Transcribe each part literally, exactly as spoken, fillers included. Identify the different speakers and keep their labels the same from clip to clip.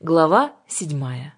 Speaker 1: Глава седьмая.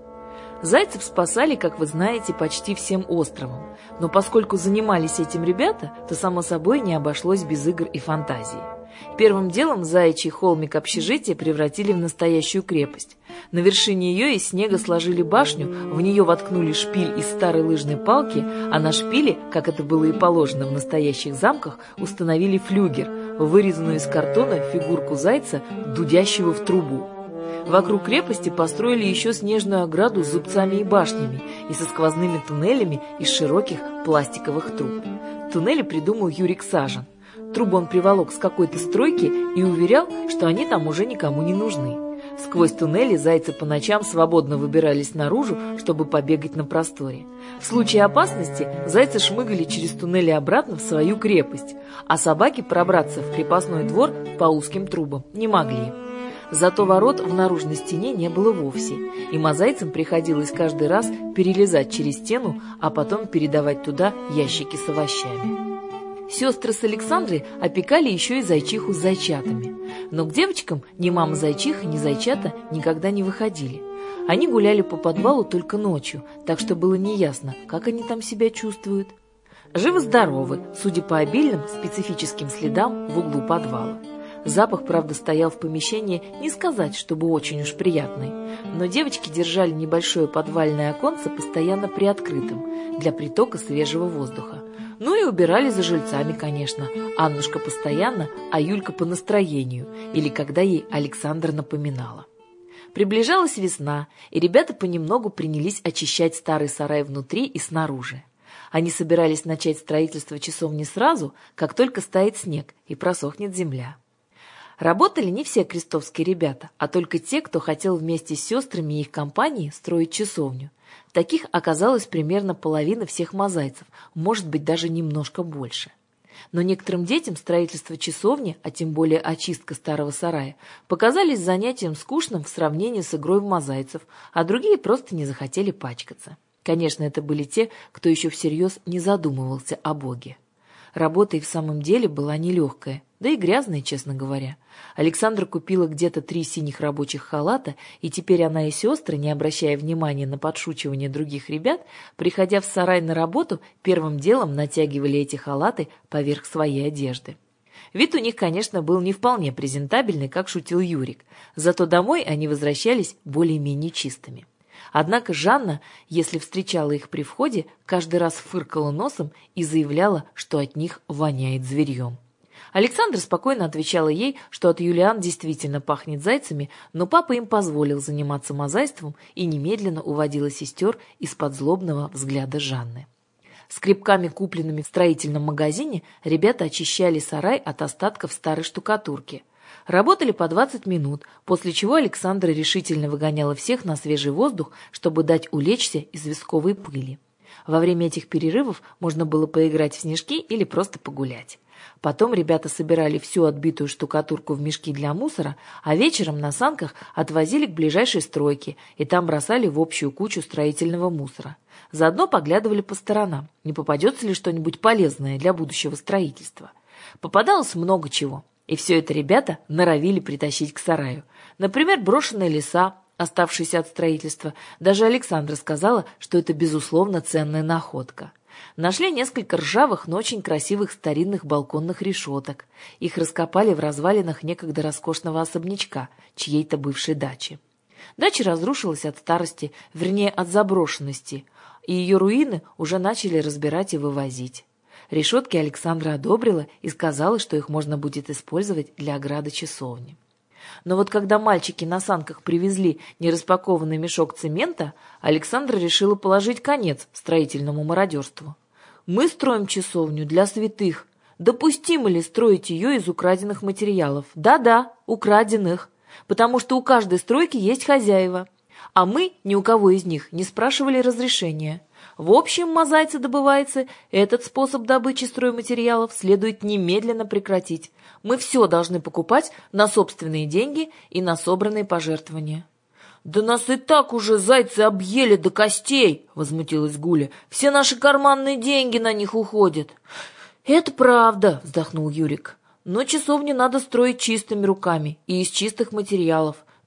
Speaker 1: Зайцев спасали, как вы знаете, почти всем островом, но поскольку занимались этим ребята, то, само собой, не обошлось без игр и фантазии. Первым делом заячий холмик общежития превратили в настоящую крепость. На вершине ее из снега сложили башню, в нее воткнули шпиль из старой лыжной палки, а на шпиле, как это было и положено в настоящих замках, установили флюгер, вырезанную из картона фигурку зайца, дудящего в трубу. Вокруг крепости построили еще снежную ограду с зубцами и башнями и со сквозными туннелями из широких пластиковых труб. Туннели придумал Юрик Сажин. Трубы он приволок с какой-то стройки и уверял, что они там уже никому не нужны. Сквозь туннели зайцы по ночам свободно выбирались наружу, чтобы побегать на просторе. В случае опасности зайцы шмыгали через туннели обратно в свою крепость, а собаки пробраться в крепостной двор по узким трубам не могли. Зато ворот в наружной стене не было вовсе, и мозайцам приходилось каждый раз перелезать через стену, а потом передавать туда ящики с овощами. Сестры с Александрой опекали еще и зайчиху с зайчатами, но к девочкам ни мама зайчиха, ни зайчата никогда не выходили. Они гуляли по подвалу только ночью, так что было неясно, как они там себя чувствуют. Живы-здоровы, судя по обильным специфическим следам в углу подвала. Запах, правда, стоял в помещении, не сказать, чтобы очень уж приятный, но девочки держали небольшое подвальное оконце постоянно приоткрытым для притока свежего воздуха. Ну и убирали за жильцами, конечно. Аннушка постоянно, а Юлька по настроению, или когда ей Александра напоминала. Приближалась весна, и ребята понемногу принялись очищать старый сарай внутри и снаружи. Они собирались начать строительство часовни сразу, как только стает снег и просохнет земля. Работали не все крестовские ребята, а только те, кто хотел вместе с сестрами и их компанией строить часовню. Таких оказалось примерно половина всех мозайцев, может быть, даже немножко больше. Но некоторым детям строительство часовни, а тем более очистка старого сарая, показались занятием скучным в сравнении с игрой в мозайцев, а другие просто не захотели пачкаться. Конечно, это были те, кто еще всерьез не задумывался о Боге. Работа и в самом деле была нелегкая, да и грязная, честно говоря. Александра купила где-то три синих рабочих халата, и теперь она и сестры, не обращая внимания на подшучивание других ребят, приходя в сарай на работу, первым делом натягивали эти халаты поверх своей одежды. Вид у них, конечно, был не вполне презентабельный, как шутил Юрик, зато домой они возвращались более-менее чистыми. Однако Жанна, если встречала их при входе, каждый раз фыркала носом и заявляла, что от них воняет зверьем. Александра спокойно отвечала ей, что от Юлиан действительно пахнет зайцами, но папа им позволил заниматься мозайством и немедленно уводила сестер из-под злобного взгляда Жанны. Скребками, купленными в строительном магазине, ребята очищали сарай от остатков старой штукатурки. Работали по двадцать минут, после чего Александра решительно выгоняла всех на свежий воздух, чтобы дать улечься из висковой пыли. Во время этих перерывов можно было поиграть в снежки или просто погулять. Потом ребята собирали всю отбитую штукатурку в мешки для мусора, а вечером на санках отвозили к ближайшей стройке и там бросали в общую кучу строительного мусора. Заодно поглядывали по сторонам, не попадется ли что-нибудь полезное для будущего строительства. Попадалось много чего. И все это ребята норовили притащить к сараю. Например, брошенные леса, оставшиеся от строительства. Даже Александра сказала, что это, безусловно, ценная находка. Нашли несколько ржавых, но очень красивых старинных балконных решеток. Их раскопали в развалинах некогда роскошного особнячка, чьей-то бывшей дачи. Дача разрушилась от старости, вернее, от заброшенности, и ее руины уже начали разбирать и вывозить. Решетки Александра одобрила и сказала, что их можно будет использовать для ограды часовни. Но вот когда мальчики на санках привезли нераспакованный мешок цемента, Александра решила положить конец строительному мародерству. «Мы строим часовню для святых. Допустимо ли строить ее из украденных материалов? Да-да, украденных, потому что у каждой стройки есть хозяева. А мы ни у кого из них не спрашивали разрешения. В общем, мозайцы-добывайцы, этот способ добычи стройматериалов следует немедленно прекратить. Мы все должны покупать на собственные деньги и на собранные пожертвования». «Да нас и так уже зайцы объели до костей!» — возмутилась Гуля. «Все наши карманные деньги на них уходят». «Это правда!» — вздохнул Юрик. «Но часовню надо строить чистыми руками и из чистых материалов.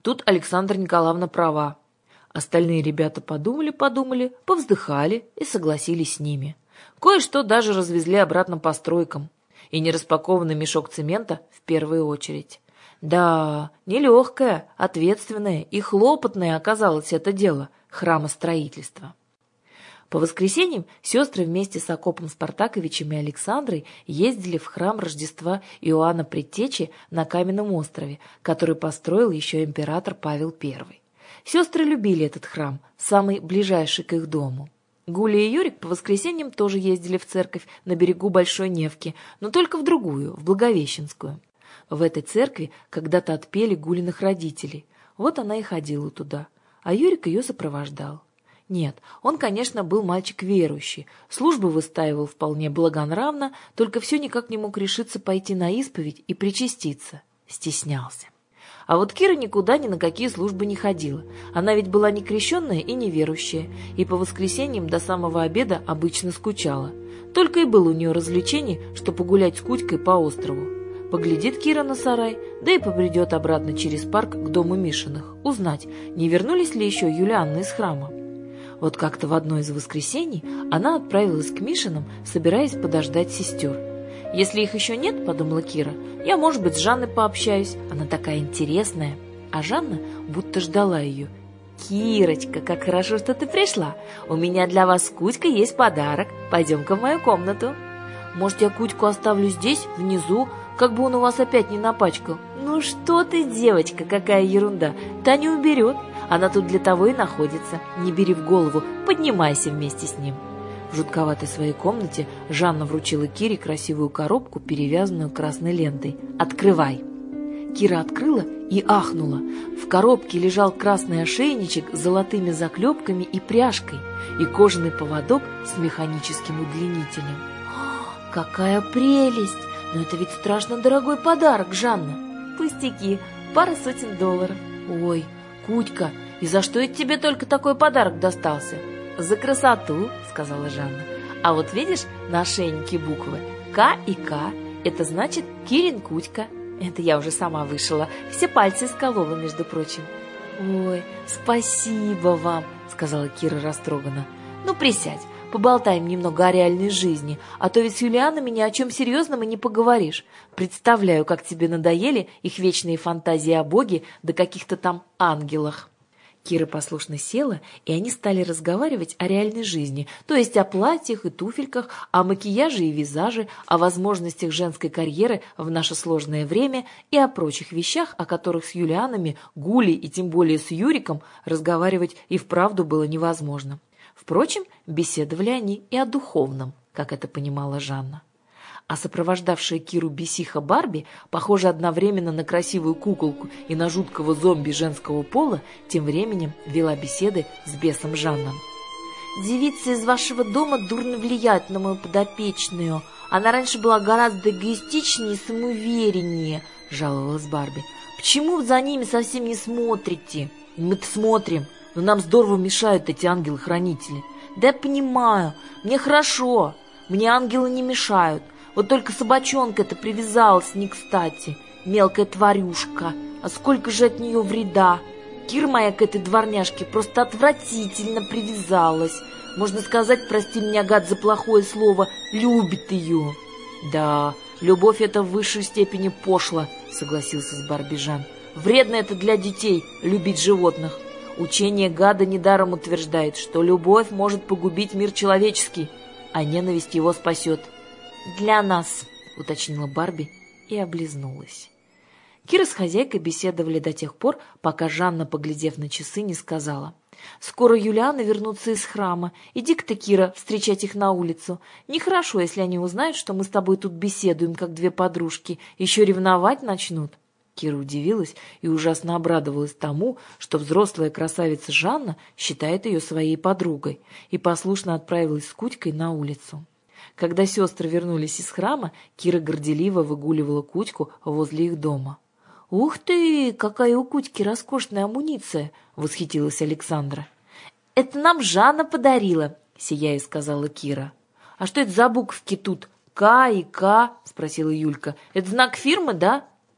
Speaker 1: Тут Александра Николаевна права. Остальные ребята подумали-подумали, повздыхали и согласились с ними. Кое-что даже развезли обратно по стройкам. И нераспакованный мешок цемента в первую очередь. Да, нелегкое, ответственное и хлопотное оказалось это дело храмостроительства. По воскресеньям сестры вместе с Акопом Спартаковичем и Александрой ездили в храм Рождества Иоанна Предтечи на Каменном острове, который построил еще император Павел Первый. Сестры любили этот храм, самый ближайший к их дому. Гуля и Юрик по воскресеньям тоже ездили в церковь на берегу Большой Невки, но только в другую, в Благовещенскую. В этой церкви когда-то отпели Гулиных родителей. Вот она и ходила туда, а Юрик ее сопровождал. Нет, он, конечно, был мальчик верующий, службы выстаивал вполне благонравно, только все никак не мог решиться пойти на исповедь и причаститься. Стеснялся. А вот Кира никуда ни на какие службы не ходила. Она ведь была не крещенная и неверующая, и по воскресеньям до самого обеда обычно скучала. Только и было у нее развлечений, что погулять с Кутькой по острову. Поглядит Кира на сарай, да и побредет обратно через парк к дому Мишиных, узнать, не вернулись ли еще Юлианны из храма. Вот как-то в одно из воскресений она отправилась к Мишиным, собираясь подождать сестер. «Если их еще нет, — подумала Кира, — я, может быть, с Жанной пообщаюсь, она такая интересная». А Жанна будто ждала ее. «Кирочка, как хорошо, что ты пришла. У меня для вас с Кутькой есть подарок. Пойдем-ка в мою комнату». «Может, я Кутьку оставлю здесь, внизу, как бы он у вас опять не напачкал?» «Ну что ты, девочка, какая ерунда! Та не уберет. Она тут для того и находится. Не бери в голову, поднимайся вместе с ним». В жутковатой своей комнате Жанна вручила Кире красивую коробку, перевязанную красной лентой. «Открывай!» Кира открыла и ахнула. В коробке лежал красный ошейничек с золотыми заклепками и пряжкой, и кожаный поводок с механическим удлинителем. «Какая прелесть! Но это ведь страшно дорогой подарок, Жанна!» «Пустяки, пара сотен долларов». «Ой, Кутька, и за что это тебе только такой подарок достался?» «За красоту», — сказала Жанна. «А вот видишь на ошейнике буквы К и К, это значит Кирин Кутька. Это я уже сама вышила, все пальцы исколола, между прочим». «Ой, спасибо вам», — сказала Кира растроганно. «Ну, присядь, поболтаем немного о реальной жизни, а то ведь с Юлианами ни о чем серьезном и не поговоришь. Представляю, как тебе надоели их вечные фантазии о Боге да каких-то там ангелах». Кира послушно села, и они стали разговаривать о реальной жизни, то есть о платьях и туфельках, о макияже и визаже, о возможностях женской карьеры в наше сложное время и о прочих вещах, о которых с Юлианами, Гулей и тем более с Юриком разговаривать и вправду было невозможно. Впрочем, беседовали они и о духовном, как это понимала Жанна. А сопровождавшая Киру бесиха Барби, похожая одновременно на красивую куколку и на жуткого зомби женского пола, тем временем вела беседы с бесом Жанном. «Девица из вашего дома дурно влияет на мою подопечную. Она раньше была гораздо эгоистичнее и самоувереннее», — жаловалась Барби. «Почему вы за ними совсем не смотрите?» «Мы-то смотрим, но нам здорово мешают эти ангелы-хранители». «Да я понимаю, мне хорошо, мне ангелы не мешают. Вот только собачонка-то привязалась не кстати, мелкая тварюшка. А сколько же от нее вреда! Кира моя к этой дворняжке просто отвратительно привязалась. Можно сказать, прости меня, гад, за плохое слово, любит ее». «Да, любовь — это в высшей степени пошло», — согласился с Барби Жан. «Вредно это для детей — любить животных. Учение гада недаром утверждает, что любовь может погубить мир человеческий, а ненависть его спасет». «Для нас», — уточнила Барби и облизнулась. Кира с хозяйкой беседовали до тех пор, пока Жанна, поглядев на часы, не сказала: «Скоро Юлианы вернутся из храма. Иди-ка ты, Кира, встречать их на улицу. Нехорошо, если они узнают, что мы с тобой тут беседуем, как две подружки. Еще ревновать начнут». Кира удивилась и ужасно обрадовалась тому, что взрослая красавица Жанна считает ее своей подругой, и послушно отправилась с Кутькой на улицу. Когда сестры вернулись из храма, Кира горделиво выгуливала Кутьку возле их дома. «Ух ты, какая у Кутьки роскошная амуниция!» — восхитилась Александра. «Это нам Жанна подарила», — сияя сказала Кира. «А что это за буковки тут? К и К?» — спросила Юлька. «Это знак фирмы, да?»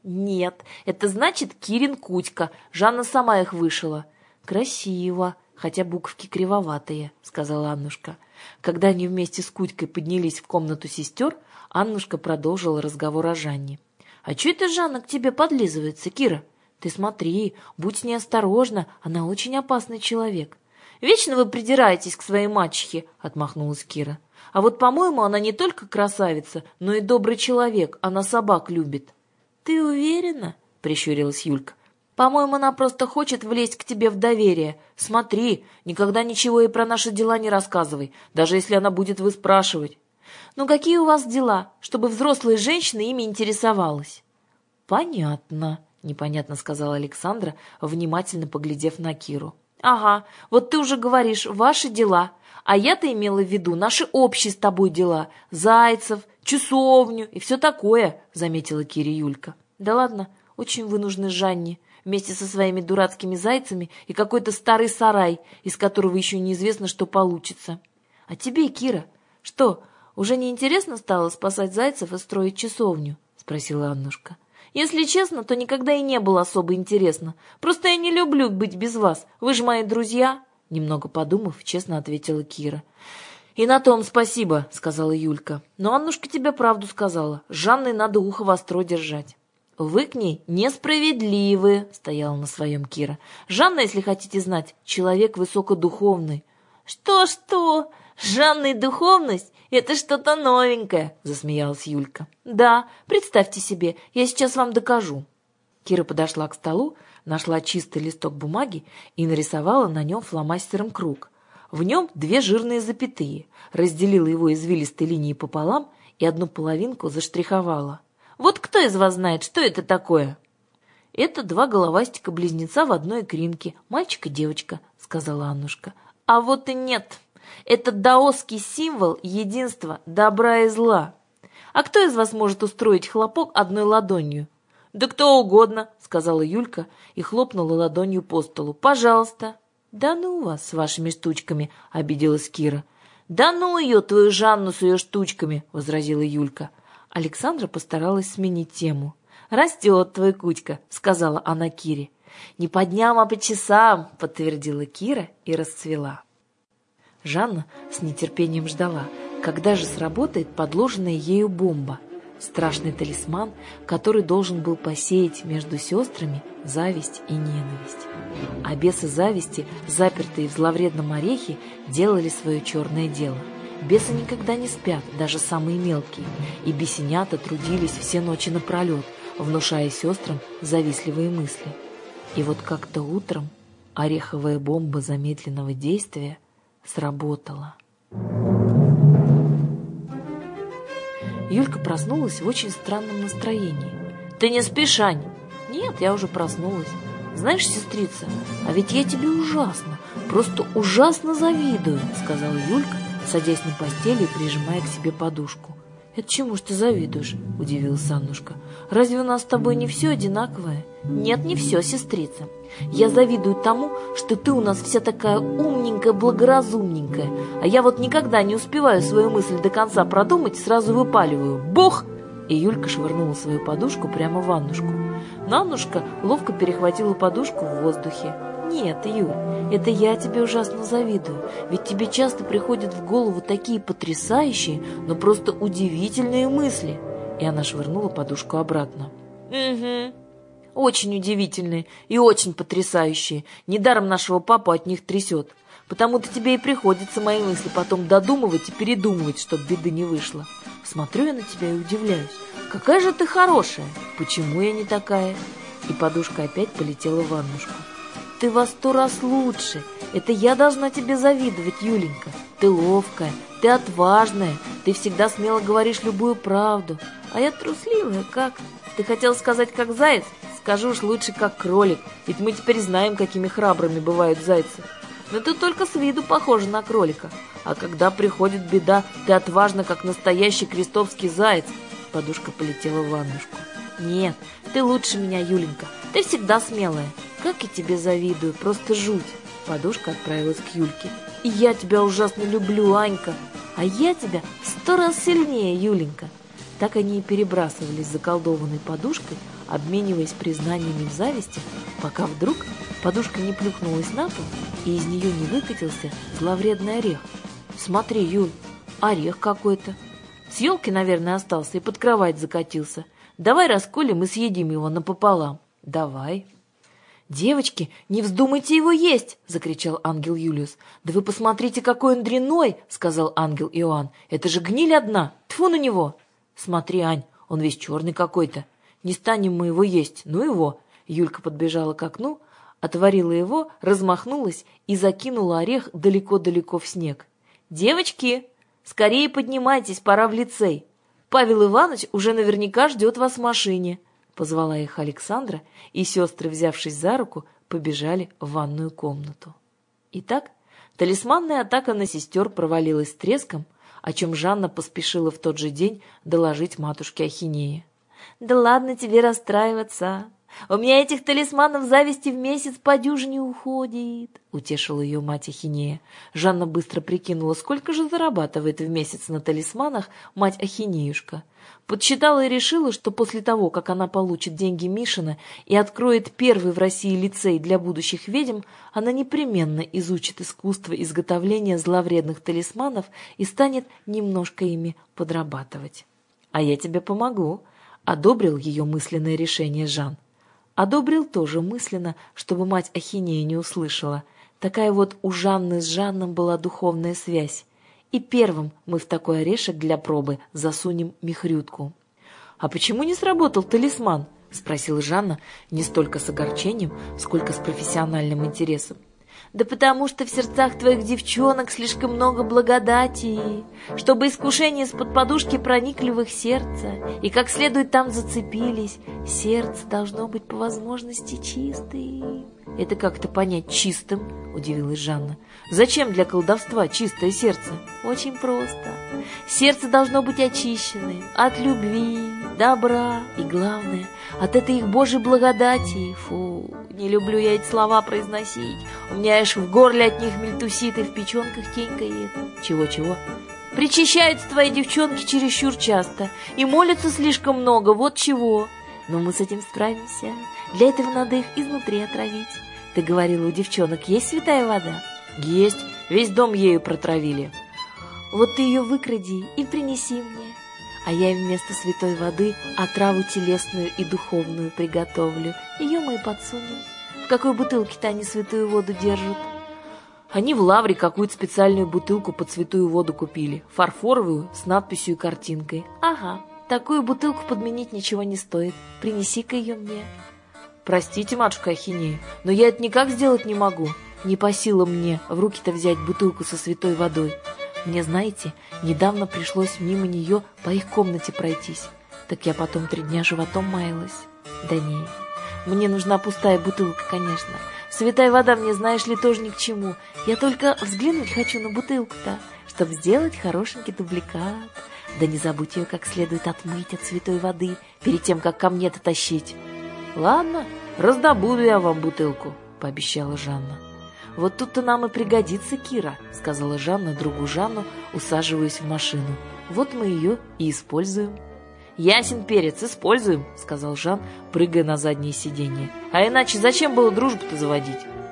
Speaker 1: Нет, это значит Кирин Кутька. Жанна сама их вышила. Красиво, хотя буковки кривоватые, сказала Аннушка. Когда они вместе с Кутькой поднялись в комнату сестер, Аннушка продолжила разговор о Жанне. А че это Жанна к тебе подлизывается, Кира? Ты смотри, будь с ней осторожна, она очень опасный человек. Вечно вы придираетесь к своей мачехе, отмахнулась Кира. А вот, по-моему, она не только красавица, но и добрый человек, она собак любит. Ты уверена? Прищурилась Юлька. По-моему, она просто хочет влезть к тебе в доверие. Смотри, никогда ничего ей про наши дела не рассказывай, даже если она будет выспрашивать. Ну какие у вас дела, чтобы взрослая женщина ими интересовалась? Понятно, непонятно сказала Александра, внимательно поглядев на Киру. Ага, вот ты уже говоришь, ваши дела. А я-то имела в виду наши общие с тобой дела. Зайцев, часовню и все такое, заметила Кире Юлька. Да ладно, очень вы нужны Жанне. Вместе со своими дурацкими зайцами и какой-то старый сарай, из которого еще неизвестно, что получится. А тебе, Кира, что, уже не интересно стало спасать зайцев и строить часовню? Спросила Аннушка. Если честно, то никогда и не было особо интересно. Просто я не люблю быть без вас. Вы же мои друзья. Немного подумав, честно ответила Кира. «И на том спасибо», — сказала Юлька. «Но Аннушка тебе правду сказала. С Жанной надо ухо востро держать». «Вы к ней несправедливы», — стояла на своем Кира. «Жанна, если хотите знать, человек высокодуховный». «Что-что? Жанна и духовность? Это что-то новенькое», — засмеялась Юлька. «Да, представьте себе, я сейчас вам докажу». Кира подошла к столу, нашла чистый листок бумаги и нарисовала на нем фломастером круг. В нем две жирные запятые, разделила его извилистой линией пополам и одну половинку заштриховала. «Вот кто из вас знает, что это такое?» «Это два головастика-близнеца в одной икринке, мальчик и девочка», — сказала Аннушка. «А вот и нет. Это даосский символ единства добра и зла. А кто из вас может устроить хлопок одной ладонью?» «Да кто угодно», — сказала Юлька и хлопнула ладонью по столу. «Пожалуйста». «Да ну вас с вашими штучками», — обиделась Кира. «Да ну ее, твою Жанну с ее штучками», — возразила Юлька. Александра постаралась сменить тему. «Растет твой Кутька», — сказала она Кире. «Не по дням, а по часам», — подтвердила Кира и расцвела. Жанна с нетерпением ждала, когда же сработает подложенная ею бомба. Страшный талисман, который должен был посеять между сестрами зависть и ненависть. А бесы зависти, запертые в зловредном орехе, делали свое черное дело. Бесы никогда не спят, даже самые мелкие, и бесенята трудились все ночи напролет, внушая сестрам завистливые мысли. И вот как-то утром ореховая бомба замедленного действия сработала. Юлька проснулась в очень странном настроении. «Ты не спишь, Ань?» «Нет, я уже проснулась. Знаешь, сестрица, а ведь я тебе ужасно, просто ужасно завидую», — сказала Юлька, садясь на постели и прижимая к себе подушку. «Это чему ж ты завидуешь?» — удивилась Аннушка. «Разве у нас с тобой не все одинаковое?» «Нет, не все, сестрица. Я завидую тому, что ты у нас вся такая умненькая, благоразумненькая, а я вот никогда не успеваю свою мысль до конца продумать, сразу выпаливаю. Бух!» И Юлька швырнула свою подушку прямо в Аннушку. Но Аннушка ловко перехватила подушку в воздухе. «Нет, Юль, это я тебе ужасно завидую, ведь тебе часто приходят в голову такие потрясающие, но просто удивительные мысли». И она швырнула подушку обратно. «Угу, очень удивительные и очень потрясающие. Недаром нашего папу от них трясет. Потому-то тебе и приходится мои мысли потом додумывать и передумывать, чтоб беды не вышло. Смотрю я на тебя и удивляюсь. Какая же ты хорошая! Почему я не такая?» И подушка опять полетела в Аннушку. «Ты во сто раз лучше. Это я должна тебе завидовать, Юленька. Ты ловкая, ты отважная, ты всегда смело говоришь любую правду. А я трусливая, как? Ты хотел сказать, как заяц? Скажу уж лучше, как кролик, ведь мы теперь знаем, какими храбрыми бывают зайцы. Но ты только с виду похожа на кролика. А когда приходит беда, ты отважна, как настоящий крестовский заяц». Подушка полетела в Аннушку. «Нет, ты лучше меня, Юленька. Ты всегда смелая. Как я тебе завидую, просто жуть». Подушка отправилась к Юльке. «И я тебя ужасно люблю, Анька. А я тебя в сто раз сильнее, Юленька». Так они и перебрасывались заколдованной подушкой, обмениваясь признаниями в зависти, пока вдруг подушка не плюхнулась на пол, и из нее не выкатился зловредный орех. «Смотри, Юль, орех какой-то. С елки, наверное, остался и под кровать закатился. Давай расколем и съедим его напополам». «Давай». «Девочки, не вздумайте его есть!» — закричал ангел Юлиус. «Да вы посмотрите, какой он дрянной!» — сказал ангел Иоанн. «Это же гниль одна! Тьфу на него!» «Смотри, Ань, он весь черный какой-то. Не станем мы его есть, ну его!» Юлька подбежала к окну, отворила его, размахнулась и закинула орех далеко-далеко в снег. «Девочки, скорее поднимайтесь, пора в лицей. Павел Иванович уже наверняка ждет вас в машине». Позвала их Александра, и сестры, взявшись за руку, побежали в ванную комнату. Итак, талисманная атака на сестер провалилась с треском, о чем Жанна поспешила в тот же день доложить матушке Ахинее. «Да ладно тебе расстраиваться. У меня этих талисманов зависти в месяц по дюжине уходит», — утешила ее мать Ахинея. Жанна быстро прикинула, сколько же зарабатывает в месяц на талисманах мать Ахинеюшка. Подсчитала и решила, что после того, как она получит деньги Мишина и откроет первый в России лицей для будущих ведьм, она непременно изучит искусство изготовления зловредных талисманов и станет немножко ими подрабатывать. «А я тебе помогу», — одобрил ее мысленное решение Жан. Одобрил тоже мысленно, чтобы мать Ахинея не услышала. Такая вот у Жанны с Жанном была духовная связь. И первым мы в такой орешек для пробы засунем михрютку. «А почему не сработал талисман?» — спросила Жанна не столько с огорчением, сколько с профессиональным интересом. «Да потому что в сердцах твоих девчонок слишком много благодати, чтобы искушения из-под подушки проникли в их сердце и как следует там зацепились. Сердце должно быть по возможности чистым». «Это как это понять чистым?» — удивилась Жанна. «Зачем для колдовства чистое сердце?» «Очень просто. Сердце должно быть очищенным от любви, добра и, главное, от этой их Божьей благодати. Фу, не люблю я эти слова произносить. У меня аж в горле от них мельтусит и в печенках тенькает». «Чего-чего?» «Причащаются твои девчонки чересчур часто и молятся слишком много, вот чего». «Но мы с этим справимся. Для этого надо их изнутри отравить. Ты говорила, у девчонок есть святая вода?» «Есть. Весь дом ею протравили». «Вот ты ее выкради и принеси мне, а я им вместо святой воды отраву телесную и духовную приготовлю. Ее мы и подсунем. В какой бутылке-то они святую воду держат?» «Они в Лавре какую-то специальную бутылку под святую воду купили, фарфоровую, с надписью и картинкой». «Ага, такую бутылку подменить ничего не стоит. Принеси-ка ее мне». «Простите, матушка Ахинея, но я это никак сделать не могу. Не по силам мне в руки-то взять бутылку со святой водой. Мне, знаете, недавно пришлось мимо нее по их комнате пройтись. Так я потом три дня животом маялась». «Да не, мне нужна пустая бутылка, конечно. Святая вода мне, знаешь ли, тоже ни к чему. Я только взглянуть хочу на бутылку-то, чтобы сделать хорошенький дубликат. Да не забудь ее как следует отмыть от святой воды перед тем, как ко мне-то тащить». «Ладно, раздобуду я вам бутылку», — пообещала Жанна. «Вот тут-то нам и пригодится Кира», — сказала Жанна другу Жанну, усаживаясь в машину. «Вот мы ее и используем». «Ясен перец, используем», — сказал Жан, прыгая на заднее сиденье. «А иначе зачем было дружбу-то заводить?»